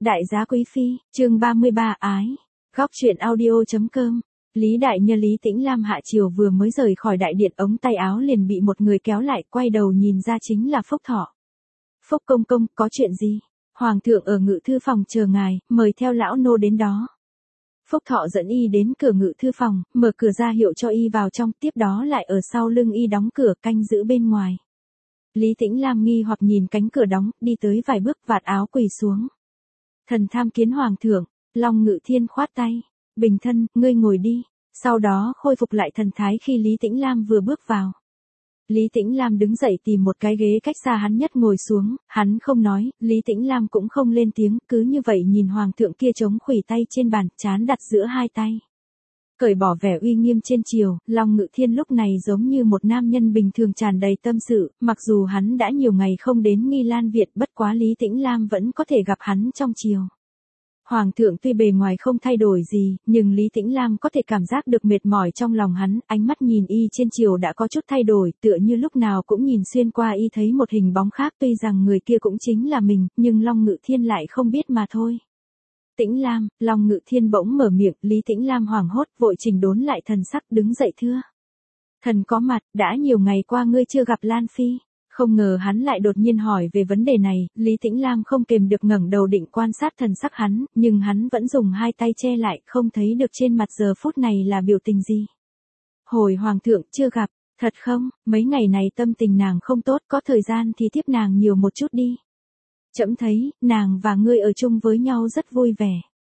Đại giá quý phi, chương 33 ái. Góc truyện audio.com. Lý Đại Nhân Lý Tĩnh Lam hạ chiều vừa mới rời khỏi đại điện, ống tay áo liền bị một người kéo lại, quay đầu nhìn ra chính là Phúc Thọ. Phúc công công, có chuyện gì? Hoàng thượng ở ngự thư phòng chờ ngài, mời theo lão nô đến đó. Phúc Thọ dẫn y đến cửa ngự thư phòng, mở cửa ra hiệu cho y vào trong, tiếp đó lại ở sau lưng y đóng cửa canh giữ bên ngoài. Lý Tĩnh Lam nghi hoặc nhìn cánh cửa đóng, đi tới vài bước vạt áo quỳ xuống. Thần tham kiến hoàng thượng. Long Ngự Thiên khoát tay. Bình thân, ngươi ngồi đi. Sau đó khôi phục lại thần thái khi Lý Tĩnh Lam vừa bước vào. Lý Tĩnh Lam đứng dậy tìm một cái ghế cách xa hắn nhất ngồi xuống, hắn không nói, Lý Tĩnh Lam cũng không lên tiếng, cứ như vậy nhìn hoàng thượng kia chống khuỷu tay trên bàn, trán đặt giữa hai tay. Cởi bỏ vẻ uy nghiêm trên triều, Long Ngự Thiên lúc này giống như một nam nhân bình thường tràn đầy tâm sự, mặc dù hắn đã nhiều ngày không đến Nghi Lan Viện, bất quá Lý Tĩnh Lam vẫn có thể gặp hắn trong triều. Hoàng thượng tuy bề ngoài không thay đổi gì, nhưng Lý Tĩnh Lam có thể cảm giác được mệt mỏi trong lòng hắn, ánh mắt nhìn y trên triều đã có chút thay đổi, tựa như lúc nào cũng nhìn xuyên qua y thấy một hình bóng khác, tuy rằng người kia cũng chính là mình, nhưng Long Ngự Thiên lại không biết mà thôi. Tĩnh Lam, Long Ngự Thiên bỗng mở miệng, Lý Tĩnh Lam hoảng hốt, vội chỉnh đốn lại thần sắc, đứng dậy thưa. Thần có mặt, đã nhiều ngày qua ngươi chưa gặp Lan Phi. Không ngờ hắn lại đột nhiên hỏi về vấn đề này, Lý Tĩnh Lam không kềm được ngẩng đầu định quan sát thần sắc hắn, nhưng hắn vẫn dùng hai tay che lại, không thấy được trên mặt giờ phút này là biểu tình gì. Hồi hoàng thượng, chưa gặp, thật không, mấy ngày này tâm tình nàng không tốt, có thời gian thì tiếp nàng nhiều một chút đi. Trẫm thấy, nàng và ngươi ở chung với nhau rất vui vẻ.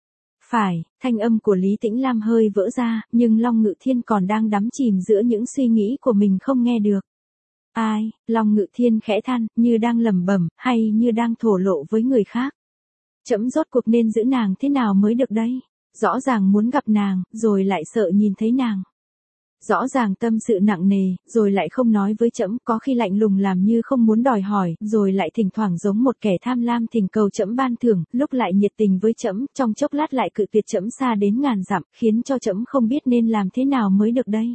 Phải, thanh âm của Lý Tĩnh Lam hơi vỡ ra, nhưng Long Ngự Thiên còn đang đắm chìm giữa những suy nghĩ của mình không nghe được. Ai, Long Ngự Thiên khẽ than, như đang lẩm bẩm, hay như đang thổ lộ với người khác. Trẫm rốt cuộc nên giữ nàng thế nào mới được đây? Rõ ràng muốn gặp nàng, rồi lại sợ nhìn thấy nàng. Rõ ràng tâm sự nặng nề, rồi lại không nói với trẫm, có khi lạnh lùng làm như không muốn đòi hỏi, rồi lại thỉnh thoảng giống một kẻ tham lam thỉnh cầu trẫm ban thưởng, lúc lại nhiệt tình với trẫm, trong chốc lát lại cự tuyệt trẫm xa đến ngàn dặm, khiến cho trẫm không biết nên làm thế nào mới được đây.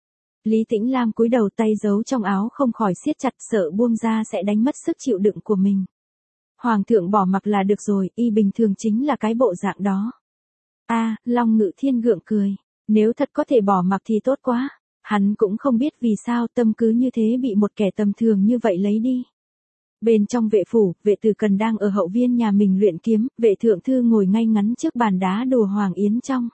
Lý Tĩnh Lam cúi đầu, tay giấu trong áo không khỏi siết chặt, sợ buông ra sẽ đánh mất sức chịu đựng của mình. Hoàng thượng bỏ mặc là được rồi, y bình thường chính là cái bộ dạng đó. Long Ngự Thiên gượng cười. Nếu thật có thể bỏ mặc thì tốt quá. Hắn cũng không biết vì sao tâm cứ như thế bị một kẻ tầm thường như vậy lấy đi. Bên trong vệ phủ, vệ tử cần đang ở hậu viên nhà mình luyện kiếm, vệ thượng thư ngồi ngay ngắn trước bàn đá đùa Hoàng Yến trong.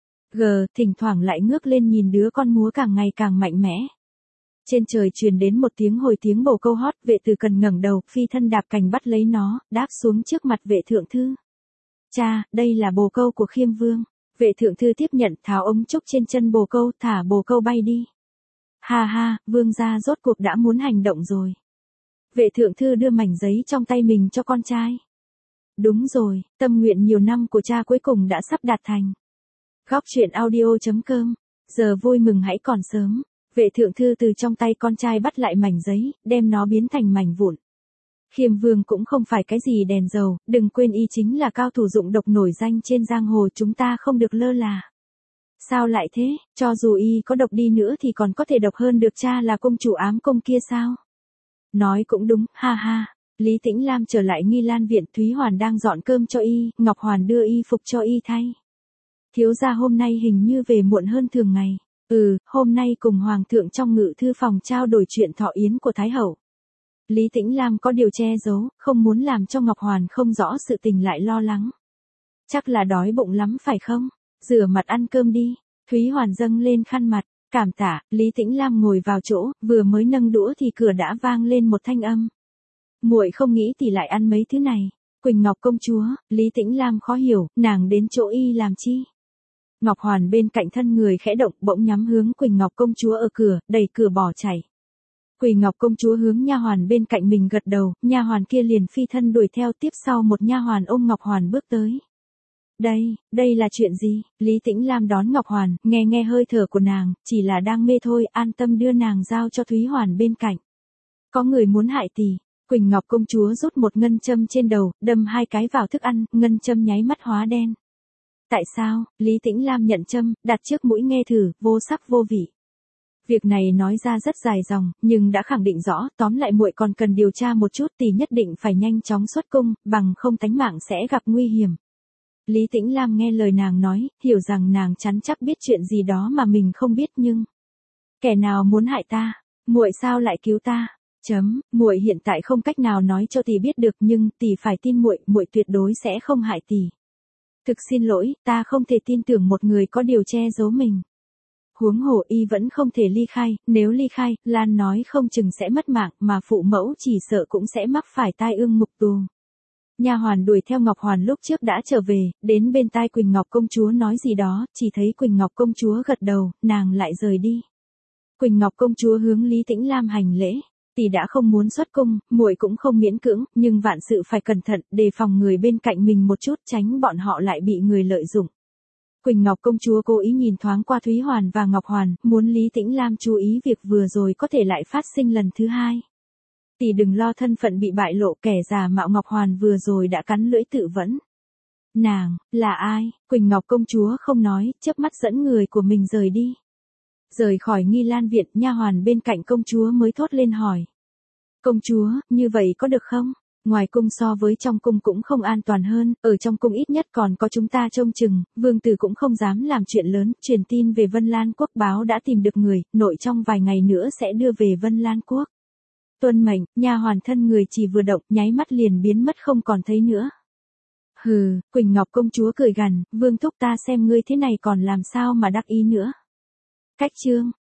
Thỉnh thoảng lại ngước lên nhìn đứa con múa càng ngày càng mạnh mẽ. Trên trời truyền đến một tiếng hồi tiếng bồ câu hót, vệ tử cần ngẩng đầu, phi thân đạp cành bắt lấy nó, đáp xuống trước mặt vệ thượng thư. Cha, đây là bồ câu của Khiêm Vương. Vệ thượng thư tiếp nhận, tháo ống trúc trên chân bồ câu, thả bồ câu bay đi. Ha ha, vương gia rốt cuộc đã muốn hành động rồi. Vệ thượng thư đưa mảnh giấy trong tay mình cho con trai. Đúng rồi, tâm nguyện nhiều năm của cha cuối cùng đã sắp đạt thành. Góc truyện audio.com. Giờ vui mừng hãy còn sớm. Vệ thượng thư từ trong tay con trai bắt lại mảnh giấy, đem nó biến thành mảnh vụn. Khiêm Vương cũng không phải cái gì đèn dầu, đừng quên y chính là cao thủ dụng độc nổi danh trên giang hồ, chúng ta không được lơ là. Sao lại thế, cho dù y có độc đi nữa thì còn có thể độc hơn được cha là công chủ ám công kia sao? Nói cũng đúng, ha ha. Lý Tĩnh Lam trở lại Nghi Lan Viện, Thúy Hoàn đang dọn cơm cho y, Ngọc Hoàn đưa y phục cho y thay. Thiếu gia hôm nay hình như về muộn hơn thường ngày. Hôm nay cùng Hoàng thượng trong ngự thư phòng trao đổi chuyện thọ yến của Thái Hậu. Lý Tĩnh Lam có điều che giấu, không muốn làm cho Ngọc Hoàn không rõ sự tình lại lo lắng. Chắc là đói bụng lắm phải không? Rửa mặt ăn cơm đi. Thúy Hoàn dâng lên khăn mặt, cảm tạ. Lý Tĩnh Lam ngồi vào chỗ, vừa mới nâng đũa thì cửa đã vang lên một thanh âm. Muội không nghĩ thì lại ăn mấy thứ này. Quỳnh Ngọc công chúa. Lý Tĩnh Lam khó hiểu, nàng đến chỗ y làm chi? Ngọc Hoàn bên cạnh thân người khẽ động, bỗng nhắm hướng Quỳnh Ngọc công chúa ở cửa, đẩy cửa bỏ chạy. Quỳnh Ngọc công chúa hướng nha hoàn bên cạnh mình gật đầu, nha hoàn kia liền phi thân đuổi theo, tiếp sau một nha hoàn ôm Ngọc Hoàn bước tới. Đây là chuyện gì? Lý Tĩnh Lam đón Ngọc Hoàn, nghe hơi thở của nàng, chỉ là đang mê thôi, an tâm đưa nàng giao cho Thúy Hoàn bên cạnh. Có người muốn hại tỷ. Quỳnh Ngọc công chúa rút một ngân châm trên đầu, đâm hai cái vào thức ăn, ngân châm nháy mắt hóa đen. Tại sao? Lý Tĩnh Lam nhận châm, đặt trước mũi nghe thử, vô sắc vô vị. Việc này nói ra rất dài dòng, nhưng đã khẳng định rõ, tóm lại muội còn cần điều tra một chút thì nhất định phải nhanh chóng xuất cung, bằng không tánh mạng sẽ gặp nguy hiểm. Lý Tĩnh Lam nghe lời nàng nói, hiểu rằng nàng chắn chắc biết chuyện gì đó mà mình không biết nhưng... Kẻ nào muốn hại ta? Muội sao lại cứu ta? Muội hiện tại không cách nào nói cho tỷ biết được nhưng tỷ phải tin muội, muội tuyệt đối sẽ không hại tỷ. Thực xin lỗi, ta không thể tin tưởng một người có điều che giấu mình. Huống hồ y vẫn không thể ly khai, nếu ly khai, Lan nói không chừng sẽ mất mạng mà phụ mẫu chỉ sợ cũng sẽ mắc phải tai ương ngục tù. Nha hoàn đuổi theo Ngọc Hoàn lúc trước đã trở về, đến bên tai Quỳnh Ngọc công chúa nói gì đó, chỉ thấy Quỳnh Ngọc công chúa gật đầu, nàng lại rời đi. Quỳnh Ngọc công chúa hướng Lý Tĩnh Lam hành lễ, tỷ đã không muốn xuất cung, muội cũng không miễn cưỡng, nhưng vạn sự phải cẩn thận, đề phòng người bên cạnh mình một chút, tránh bọn họ lại bị người lợi dụng. Quỳnh Ngọc công chúa cố ý nhìn thoáng qua Thúy Hoàn và Ngọc Hoàn, muốn Lý Tĩnh Lam chú ý việc vừa rồi có thể lại phát sinh lần thứ hai. Tỷ đừng lo thân phận bị bại lộ, kẻ giả mạo Ngọc Hoàn vừa rồi đã cắn lưỡi tự vẫn. Nàng, là ai? Quỳnh Ngọc công chúa không nói, chớp mắt dẫn người của mình rời đi. Rời khỏi Nghi Lan viện, nha hoàn bên cạnh công chúa mới thốt lên hỏi. Công chúa, như vậy có được không? Ngoài cung so với trong cung cũng không an toàn hơn, ở trong cung ít nhất còn có chúng ta trông chừng, vương tử cũng không dám làm chuyện lớn, truyền tin về Vân Lan Quốc báo đã tìm được người, nội trong vài ngày nữa sẽ đưa về Vân Lan Quốc. Tuân mệnh, nha hoàn thân người chỉ vừa động, nháy mắt liền biến mất không còn thấy nữa. Hừ, Quỳnh Ngọc công chúa cười gằn, vương thúc ta xem ngươi thế này còn làm sao mà đắc ý nữa. Cách chương